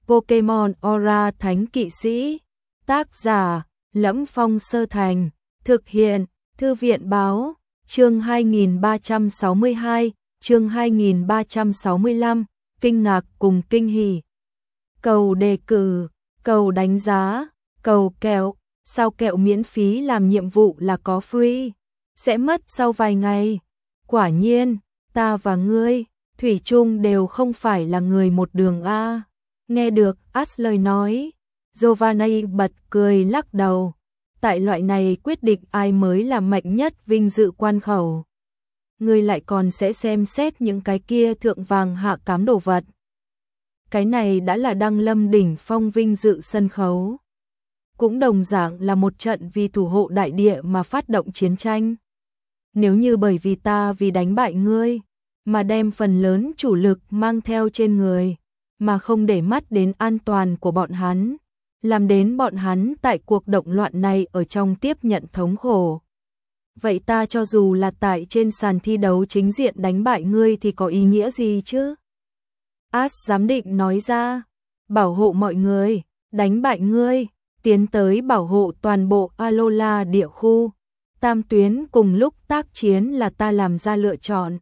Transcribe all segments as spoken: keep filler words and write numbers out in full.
Pokemon Aura Thánh Kỵ Sĩ. Tác giả Lẫm Phong Sơ Thành. Thực hiện Thư viện Báo. Chương hai nghìn ba trăm sáu mươi hai, chương hai nghìn ba trăm sáu mươi lăm, kinh ngạc cùng kinh hỉ. Cầu đề cử, cầu đánh giá, cầu kẹo, sao kẹo miễn phí làm nhiệm vụ là có free, sẽ mất sau vài ngày. Quả nhiên, ta và ngươi, thủy chung đều không phải là người một đường a. Nghe được Ash lời nói, Giovanni bật cười lắc đầu. Tại loại này quyết định ai mới là mạnh nhất vinh dự quan khẩu. Ngươi lại còn sẽ xem xét những cái kia thượng vàng hạ cám đồ vật. Cái này đã là đăng lâm đỉnh phong vinh dự sân khấu. Cũng đồng dạng là một trận vì thủ hộ đại địa mà phát động chiến tranh. Nếu như bởi vì ta vì đánh bại ngươi, mà đem phần lớn chủ lực mang theo trên người, mà không để mắt đến an toàn của bọn hắn, làm đến bọn hắn tại cuộc động loạn này ở trong tiếp nhận thống khổ. Vậy ta cho dù là tại trên sàn thi đấu chính diện đánh bại ngươi thì có ý nghĩa gì chứ? Ash giám định nói ra, bảo hộ mọi người, đánh bại ngươi, tiến tới bảo hộ toàn bộ Alola địa khu. Tam tuyến cùng lúc tác chiến là ta làm ra lựa chọn.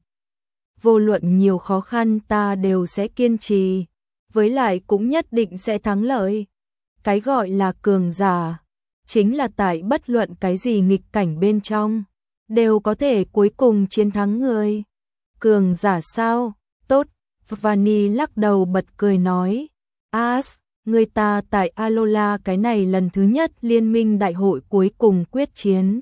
Vô luận nhiều khó khăn ta đều sẽ kiên trì, với lại cũng nhất định sẽ thắng lợi. Cái gọi là cường giả, chính là tại bất luận cái gì nghịch cảnh bên trong, đều có thể cuối cùng chiến thắng người. Cường giả sao? Tốt, Vani lắc đầu bật cười nói, Ash, người ta tại Alola cái này lần thứ nhất liên minh đại hội cuối cùng quyết chiến.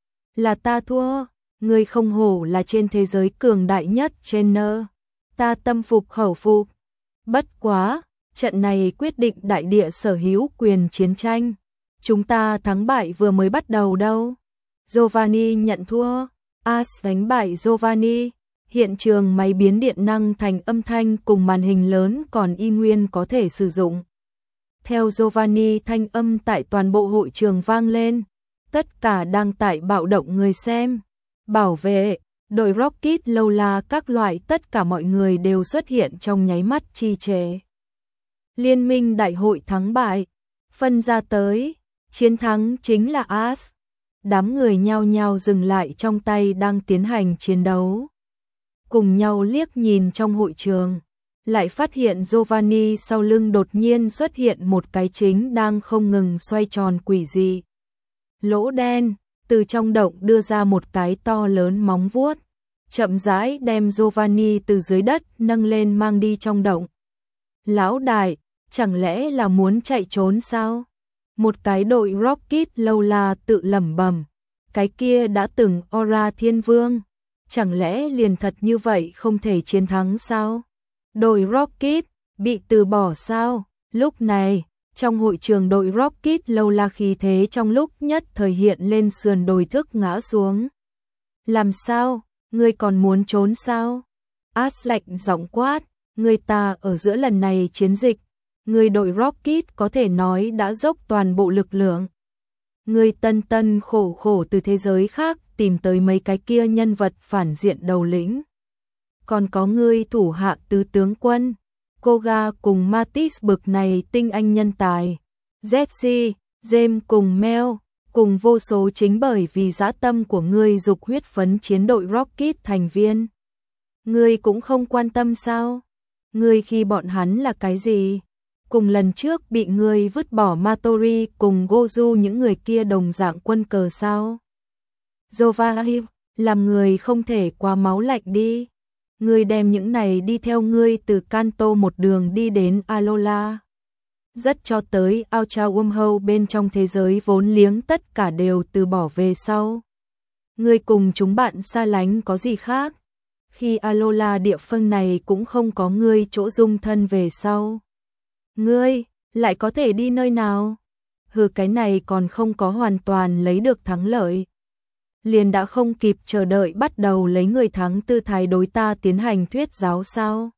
Là ta thua, người không hổ là trên thế giới cường đại nhất trainer. Ta tâm phục khẩu phục. Bất quá, trận này quyết định đại địa sở hữu quyền chiến tranh. Chúng ta thắng bại vừa mới bắt đầu đâu. Giovanni nhận thua. Ash đánh bại Giovanni. Hiện trường máy biến điện năng thành âm thanh cùng màn hình lớn còn y nguyên có thể sử dụng. Theo Giovanni thanh âm tại toàn bộ hội trường vang lên. Tất cả đang tại bạo động người xem. Bảo vệ, đội Rocket Lola các loại tất cả mọi người đều xuất hiện trong nháy mắt trì trệ. Liên minh đại hội thắng bại, phân ra tới, chiến thắng chính là Ash. Đám người nhao nhao dừng lại trong tay đang tiến hành chiến đấu. Cùng nhau liếc nhìn trong hội trường, lại phát hiện Giovanni sau lưng đột nhiên xuất hiện một cái chính đang không ngừng xoay tròn quỷ dị. Lỗ đen, từ trong động đưa ra một cái to lớn móng vuốt, chậm rãi đem Giovanni từ dưới đất nâng lên mang đi trong động. Lão đại, chẳng lẽ là muốn chạy trốn sao? Một cái đội Rocket Lola tự lẩm bẩm, cái kia đã từng Aura Thiên Vương, chẳng lẽ liền thật như vậy không thể chiến thắng sao? Đội Rocket bị từ bỏ sao? Lúc này, trong hội trường đội Rocket Lola khí thế trong lúc nhất thời hiện lên sườn đồi thức ngã xuống. Làm sao? Ngươi còn muốn trốn sao? Ash lạnh giọng quát, người ta ở giữa lần này chiến dịch, người đội Rocket có thể nói đã dốc toàn bộ lực lượng. Người tân tân khổ khổ từ thế giới khác tìm tới mấy cái kia nhân vật phản diện đầu lĩnh. Còn có ngươi thủ hạ tứ tướng quân, Koga cùng Matisse bực này tinh anh nhân tài, Jesse, James cùng Mel, cùng vô số chính bởi vì dã tâm của ngươi dục huyết phấn chiến đội Rocket thành viên. Ngươi cũng không quan tâm sao? Ngươi khi bọn hắn là cái gì? Cùng lần trước bị ngươi vứt bỏ Matori cùng Goju những người kia đồng dạng quân cờ sao? Giovanni, làm người không thể quá máu lạnh đi. Ngươi đem những này đi theo ngươi từ Kanto một đường đi đến Alola. Rất cho tới Ultra Wormhole bên trong thế giới vốn liếng tất cả đều từ bỏ về sau. Ngươi cùng chúng bạn xa lánh có gì khác? Khi Alola địa phương này cũng không có ngươi chỗ dung thân về sau. Ngươi lại có thể đi nơi nào? Hừ, cái này còn không có hoàn toàn lấy được thắng lợi, liền đã không kịp chờ đợi bắt đầu lấy người thắng tư thái đối ta tiến hành thuyết giáo sao?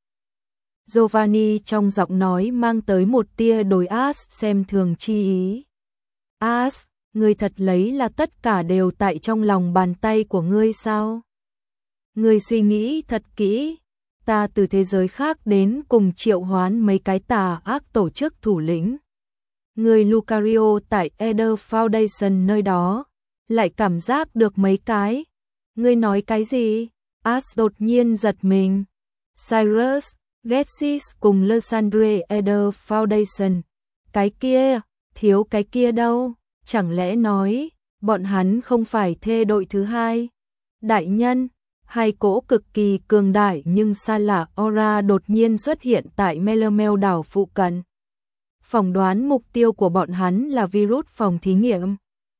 Giovanni trong giọng nói mang tới một tia đối Ash xem thường chi ý. Ash, ngươi thật lấy là tất cả đều tại trong lòng bàn tay của ngươi sao? Ngươi suy nghĩ thật kỹ, ta từ thế giới khác đến cùng triệu hoán mấy cái tà ác tổ chức thủ lĩnh. Người Lucario tại Eder Foundation nơi đó, lại cảm giác được mấy cái. Ngươi nói cái gì? Ash đột nhiên giật mình. Cyrus, Getsis cùng Lysandre Eder Foundation. Cái kia, thiếu cái kia đâu? Chẳng lẽ nói, bọn hắn không phải thê đội thứ hai? Đại nhân, hai cỗ cực kỳ cường đại nhưng xa lạ aura đột nhiên xuất hiện tại Melamel đảo phụ cận. Phỏng đoán mục tiêu của bọn hắn là virus phòng thí nghiệm.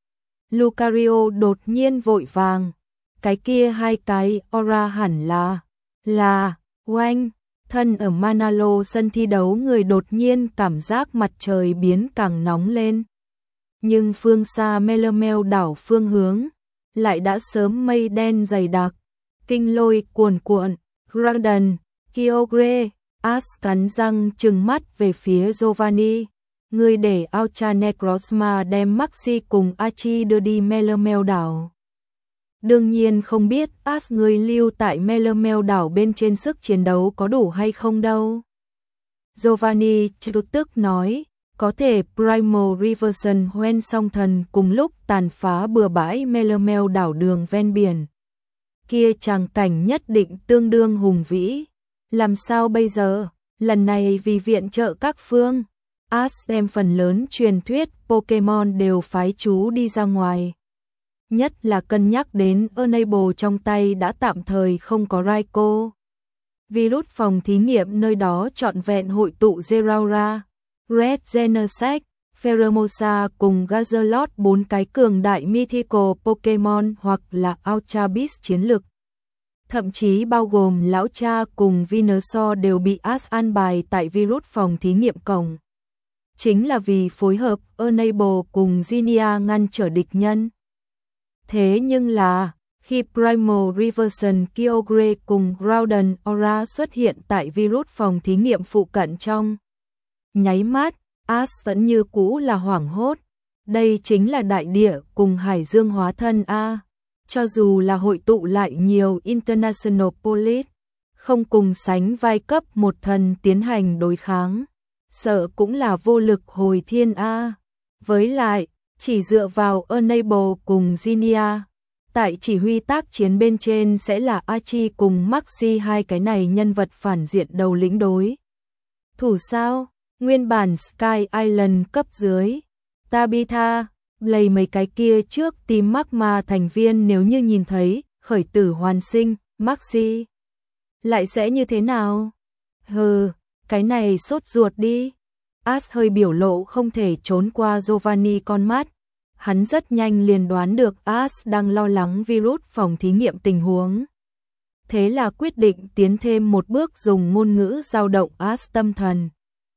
Lucario đột nhiên vội vàng. Cái kia hai cái aura hẳn là, là, oanh, thân ở Manalo sân thi đấu người đột nhiên cảm giác mặt trời biến càng nóng lên. Nhưng phương xa Melamel đảo phương hướng, lại đã sớm mây đen dày đặc, kinh lôi cuồn cuộn, Graudon, Kyogre, Ash cắn răng trừng mắt về phía Giovanni. Người để Ultra Necrozma đem Maxi cùng Archie đưa đi Melamel đảo. Đương nhiên không biết Ash người lưu tại Melamel đảo bên trên sức chiến đấu có đủ hay không đâu. Giovanni chợt tức nói, có thể Primal Reversion Hoen song thần cùng lúc tàn phá bừa bãi Melamel đảo đường ven biển. Kia tràng cảnh nhất định tương đương hùng vĩ. Làm sao bây giờ? Lần này vì viện trợ các phương, Ash đem phần lớn truyền thuyết Pokemon đều phái chú đi ra ngoài. Nhất là cân nhắc đến Enable trong tay đã tạm thời không có Raikou. Virus phòng thí nghiệm nơi đó trọn vẹn hội tụ Zeraora, Red Genesect, Pheromosa cùng Gazalot, bốn cái cường đại mythical Pokemon hoặc là Ultra Beast chiến lực. Thậm chí bao gồm Lão Cha cùng Venusaur đều bị Ash an bài tại virus phòng thí nghiệm cổng. Chính là vì phối hợp Enable cùng Zinnia ngăn trở địch nhân. Thế nhưng là, khi Primal Reversion Kyogre cùng Groudon Aura xuất hiện tại virus phòng thí nghiệm phụ cận trong nháy mắt, Ash vẫn như cũ là hoảng hốt. Đây chính là đại địa cùng hải dương hóa thân A. Cho dù là hội tụ lại nhiều International Police, không cùng sánh vai cấp một thần tiến hành đối kháng, sợ cũng là vô lực hồi thiên A. Với lại, chỉ dựa vào Enable cùng Zinnia, tại chỉ huy tác chiến bên trên sẽ là Archie cùng Maxi, hai cái này nhân vật phản diện đầu lĩnh đối. Thủ sao? Nguyên bản Sky Island cấp dưới, Tabitha, lấy mấy cái kia trước tìm Magma thành viên nếu như nhìn thấy khởi tử hoàn sinh, Maxi lại sẽ như thế nào? Hừ, cái này sốt ruột đi. Ash hơi biểu lộ không thể trốn qua Giovanni con mắt. Hắn rất nhanh liền đoán được Ash đang lo lắng virus phòng thí nghiệm tình huống. Thế là quyết định tiến thêm một bước dùng ngôn ngữ dao động Ash tâm thần.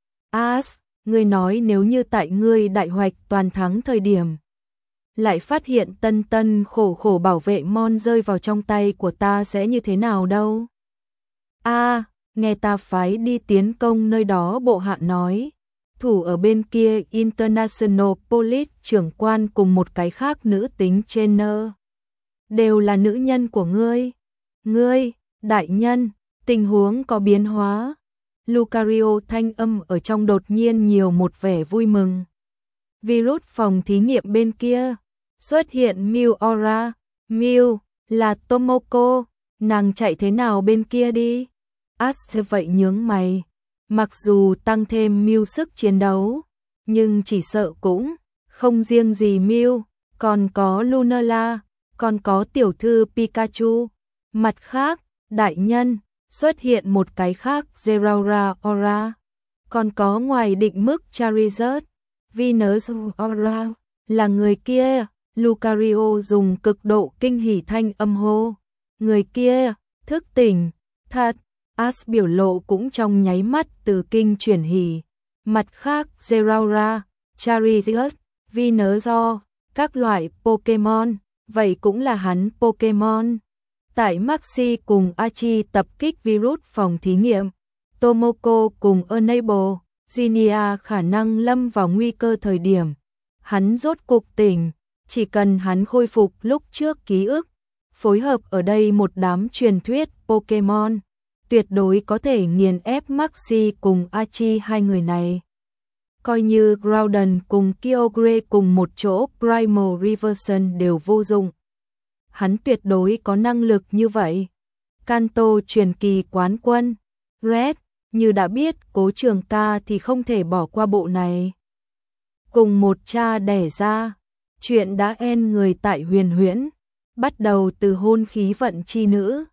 Ash, ngươi nói nếu như tại ngươi đại hoạch toàn thắng thời điểm, lại phát hiện tân tân khổ khổ bảo vệ mon rơi vào trong tay của ta sẽ như thế nào đâu? A, à, nghe ta phái đi tiến công nơi đó bộ hạ nói. Thủ ở bên kia International Police trưởng quan cùng một cái khác nữ tính trainer. Đều là nữ nhân của ngươi. Ngươi, đại nhân, tình huống có biến hóa. Lucario thanh âm ở trong đột nhiên nhiều một vẻ vui mừng. Virus phòng thí nghiệm bên kia, xuất hiện Mew Aura. Mew, là Tomoko, nàng chạy thế nào bên kia đi? Ash vậy nhướng mày. Mặc dù tăng thêm Mew sức chiến đấu, nhưng chỉ sợ cũng không riêng gì Mew, còn có Lunala, còn có tiểu thư Pikachu. Mặt khác, đại nhân, xuất hiện một cái khác Zeraora Aura, còn có ngoài định mức Charizard, Venus Aura, là người kia. Lucario dùng cực độ kinh hỉ thanh âm hô. Người kia, thức tỉnh, thật. Ash biểu lộ cũng trong nháy mắt từ kinh chuyển hỉ. Mặt khác, Zeraora, Charizard, Venusaur, các loại Pokemon, vậy cũng là hắn Pokemon. Tại Maxi cùng Archie tập kích virus phòng thí nghiệm, Tomoko cùng Enable, Zinnia khả năng lâm vào nguy cơ thời điểm. Hắn rốt cục tỉnh, chỉ cần hắn khôi phục lúc trước ký ức, phối hợp ở đây một đám truyền thuyết Pokemon, tuyệt đối có thể nghiền ép Maxi cùng Archie hai người này. Coi như Groudon cùng Kyogre cùng một chỗ Primal Reversion đều vô dụng. Hắn tuyệt đối có năng lực như vậy. Kanto truyền kỳ quán quân. Red, như đã biết Cố Trường Ca thì không thể bỏ qua bộ này. Cùng một cha đẻ ra, chuyện đã end người tại Huyền Huyễn, bắt đầu từ hôn khí vận chi nữ.